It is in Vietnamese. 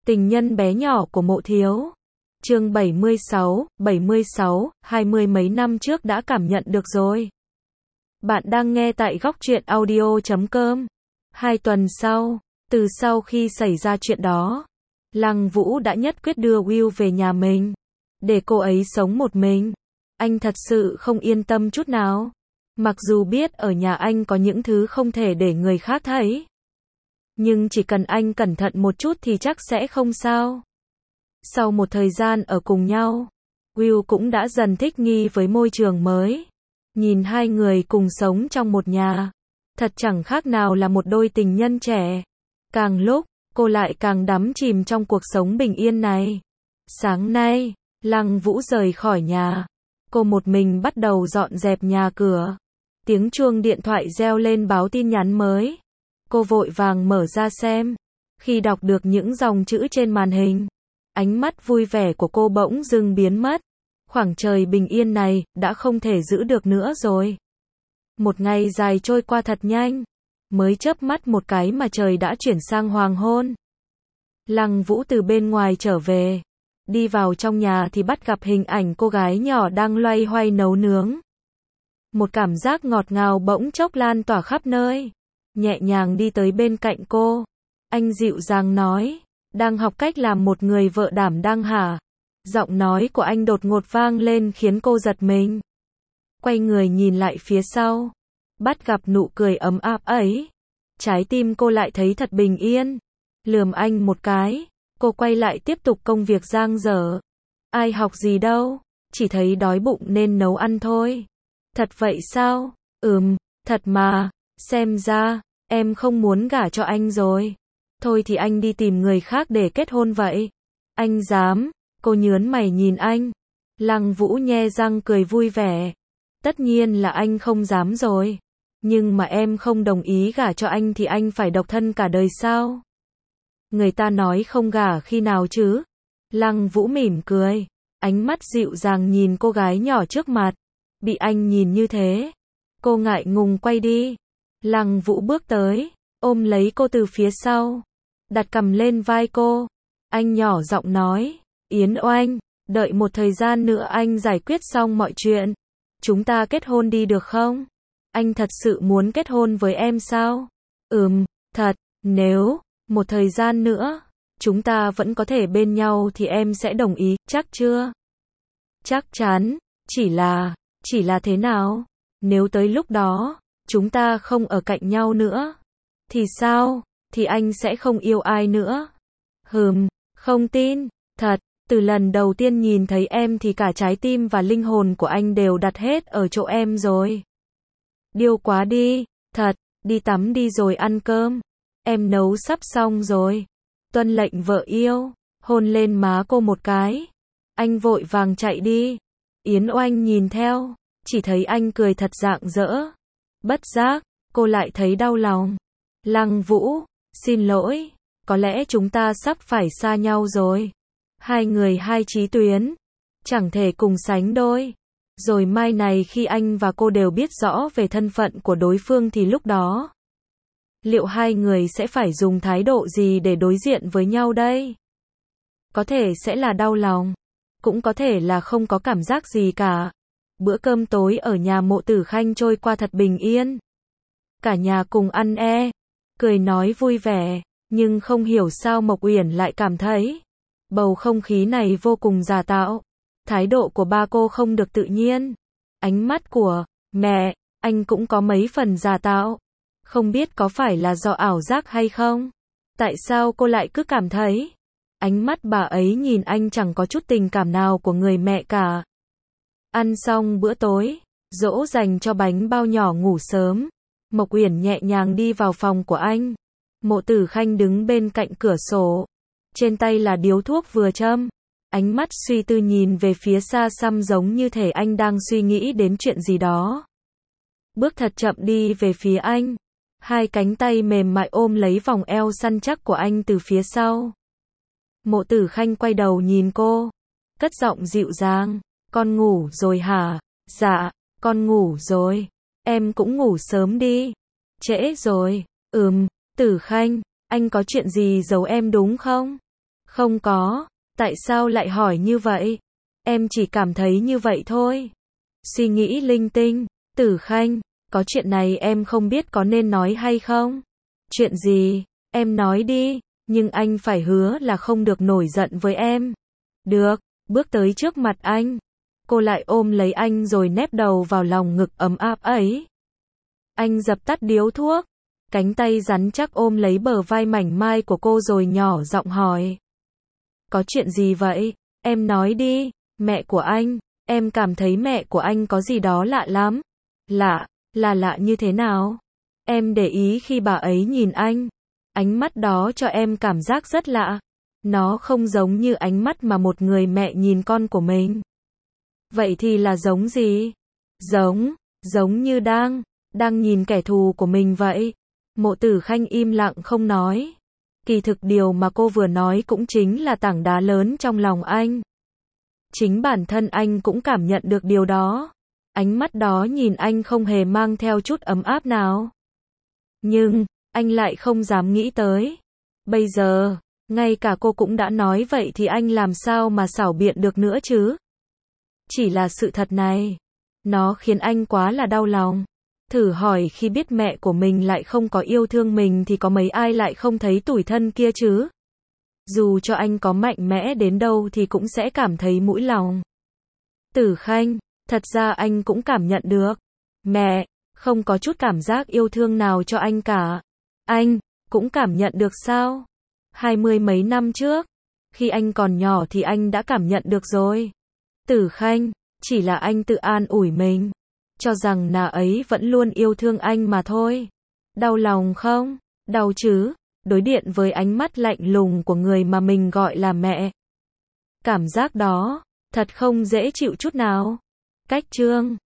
Tình nhân bé nhỏ của Mộ Thiếu. Chương 76, 20 mấy năm trước đã cảm nhận được rồi. Bạn đang nghe tại góc truyện audio.com. 2 tuần sau, từ sau khi xảy ra chuyện đó, Lăng Vũ đã nhất quyết đưa Will về nhà mình, để cô ấy sống một mình. Anh thật sự không yên tâm chút nào. Mặc dù biết ở nhà anh có những thứ không thể để người khác thấy, nhưng chỉ cần anh cẩn thận một chút thì chắc sẽ không sao. Sau một thời gian ở cùng nhau, Will cũng đã dần thích nghi với môi trường mới. Nhìn hai người cùng sống trong một nhà, thật chẳng khác nào là một đôi tình nhân trẻ. Càng lúc, cô lại càng đắm chìm trong cuộc sống bình yên này. Sáng nay, Lăng Vũ rời khỏi nhà. Cô một mình bắt đầu dọn dẹp nhà cửa. Tiếng chuông điện thoại reo lên báo tin nhắn mới. Cô vội vàng mở ra xem. Khi đọc được những dòng chữ trên màn hình, ánh mắt vui vẻ của cô bỗng dưng biến mất. Khoảng trời bình yên này đã không thể giữ được nữa rồi. Một ngày dài trôi qua thật nhanh. Mới chớp mắt một cái mà trời đã chuyển sang hoàng hôn. Lăng Vũ từ bên ngoài trở về. Đi vào trong nhà thì bắt gặp hình ảnh cô gái nhỏ đang loay hoay nấu nướng. Một cảm giác ngọt ngào bỗng chốc lan tỏa khắp nơi. Nhẹ nhàng đi tới bên cạnh cô. Anh dịu dàng nói, đang học cách làm một người vợ đảm đang hả? Giọng nói của anh đột ngột vang lên khiến cô giật mình. Quay người nhìn lại phía sau, bắt gặp nụ cười ấm áp ấy. Trái tim cô lại thấy thật bình yên. Lườm anh một cái, cô quay lại tiếp tục công việc dang dở. Ai học gì đâu, chỉ thấy đói bụng nên nấu ăn thôi. Thật vậy sao? Thật mà, xem ra, em không muốn gả cho anh rồi. Thôi thì anh đi tìm người khác để kết hôn vậy. Anh dám? Cô nhớn mày nhìn anh. Lăng Vũ nhe răng cười vui vẻ. Tất nhiên là anh không dám rồi. Nhưng mà em không đồng ý gả cho anh thì anh phải độc thân cả đời sao? Người ta nói không gả khi nào chứ? Lăng Vũ mỉm cười. Ánh mắt dịu dàng nhìn cô gái nhỏ trước mặt. Bị anh nhìn như thế, cô ngại ngùng quay đi. Lăng Vũ bước tới, ôm lấy cô từ phía sau, đặt cằm lên vai cô. Anh nhỏ giọng nói, Yến Oanh, đợi một thời gian nữa anh giải quyết xong mọi chuyện. Chúng ta kết hôn đi được không? Anh thật sự muốn kết hôn với em sao? Thật, nếu, một thời gian nữa, chúng ta vẫn có thể bên nhau thì em sẽ đồng ý, chắc chưa? Chắc chắn, chỉ là thế nào? Nếu tới lúc đó, chúng ta không ở cạnh nhau nữa, thì sao? Thì anh sẽ không yêu ai nữa. Không tin, thật, từ lần đầu tiên nhìn thấy em thì cả trái tim và linh hồn của anh đều đặt hết ở chỗ em rồi. Điêu quá đi, thật, đi tắm đi rồi ăn cơm. Em nấu sắp xong rồi. Tuân lệnh vợ yêu, hôn lên má cô một cái. Anh vội vàng chạy đi. Yến Oanh nhìn theo, chỉ thấy anh cười thật rạng rỡ. Bất giác, cô lại thấy đau lòng. Lăng Vũ, xin lỗi, có lẽ chúng ta sắp phải xa nhau rồi. Hai người hai chí tuyến, chẳng thể cùng sánh đôi. Rồi mai này khi anh và cô đều biết rõ về thân phận của đối phương thì lúc đó, liệu hai người sẽ phải dùng thái độ gì để đối diện với nhau đây? Có thể sẽ là đau lòng, cũng có thể là không có cảm giác gì cả. Bữa cơm tối ở nhà Mộ Tử Khanh trôi qua thật bình yên. Cả nhà cùng ăn cười nói vui vẻ, nhưng không hiểu sao Mộc Uyển lại cảm thấy bầu không khí này vô cùng giả tạo. Thái độ của ba cô không được tự nhiên. Ánh mắt của mẹ anh cũng có mấy phần giả tạo. Không biết có phải là do ảo giác hay không? Tại sao cô lại cứ cảm thấy ánh mắt bà ấy nhìn anh chẳng có chút tình cảm nào của người mẹ cả. Ăn xong bữa tối, dỗ dành cho bánh bao nhỏ ngủ sớm, Mộc Uyển nhẹ nhàng đi vào phòng của anh. Mộ Tử Khanh đứng bên cạnh cửa sổ, trên tay là điếu thuốc vừa châm, ánh mắt suy tư nhìn về phía xa xăm giống như thể anh đang suy nghĩ đến chuyện gì đó. Bước thật chậm đi về phía anh, hai cánh tay mềm mại ôm lấy vòng eo săn chắc của anh từ phía sau. Mộ Tử Khanh quay đầu nhìn cô, cất giọng dịu dàng, con ngủ rồi hả? Dạ, con ngủ rồi. Em cũng ngủ sớm đi. Trễ rồi. Tử Khanh, anh có chuyện gì giấu em đúng không? Không có, tại sao lại hỏi như vậy? Em chỉ cảm thấy như vậy thôi. Suy nghĩ linh tinh, Tử Khanh, có chuyện này em không biết có nên nói hay không? Chuyện gì? Em nói đi, nhưng anh phải hứa là không được nổi giận với em. Được, bước tới trước mặt anh. Cô lại ôm lấy anh rồi nép đầu vào lòng ngực ấm áp ấy. Anh dập tắt điếu thuốc, cánh tay rắn chắc ôm lấy bờ vai mảnh mai của cô rồi nhỏ giọng hỏi. Có chuyện gì vậy? Em nói đi, mẹ của anh, em cảm thấy mẹ của anh có gì đó lạ lắm. Lạ, là lạ như thế nào? Em để ý khi bà ấy nhìn anh, ánh mắt đó cho em cảm giác rất lạ. Nó không giống như ánh mắt mà một người mẹ nhìn con của mình. Vậy thì là giống gì? Giống như đang nhìn kẻ thù của mình vậy. Mộ Tử Khanh im lặng không nói. Kỳ thực điều mà cô vừa nói cũng chính là tảng đá lớn trong lòng anh. Chính bản thân anh cũng cảm nhận được điều đó. Ánh mắt đó nhìn anh không hề mang theo chút ấm áp nào. Nhưng, anh lại không dám nghĩ tới. Bây giờ, ngay cả cô cũng đã nói vậy thì anh làm sao mà xảo biện được nữa chứ? Chỉ là sự thật này, nó khiến anh quá là đau lòng. Thử hỏi khi biết mẹ của mình lại không có yêu thương mình thì có mấy ai lại không thấy tủi thân kia chứ? Dù cho anh có mạnh mẽ đến đâu thì cũng sẽ cảm thấy mũi lòng. Tử Khanh, thật ra anh cũng cảm nhận được. Mẹ, không có chút cảm giác yêu thương nào cho anh cả. Anh, cũng cảm nhận được sao? 20 mấy năm trước, khi anh còn nhỏ thì anh đã cảm nhận được rồi. Tử Khanh, chỉ là anh tự an ủi mình, cho rằng nàng ấy vẫn luôn yêu thương anh mà thôi. Đau lòng không? Đau chứ, đối diện với ánh mắt lạnh lùng của người mà mình gọi là mẹ. Cảm giác đó, thật không dễ chịu chút nào. Cách chương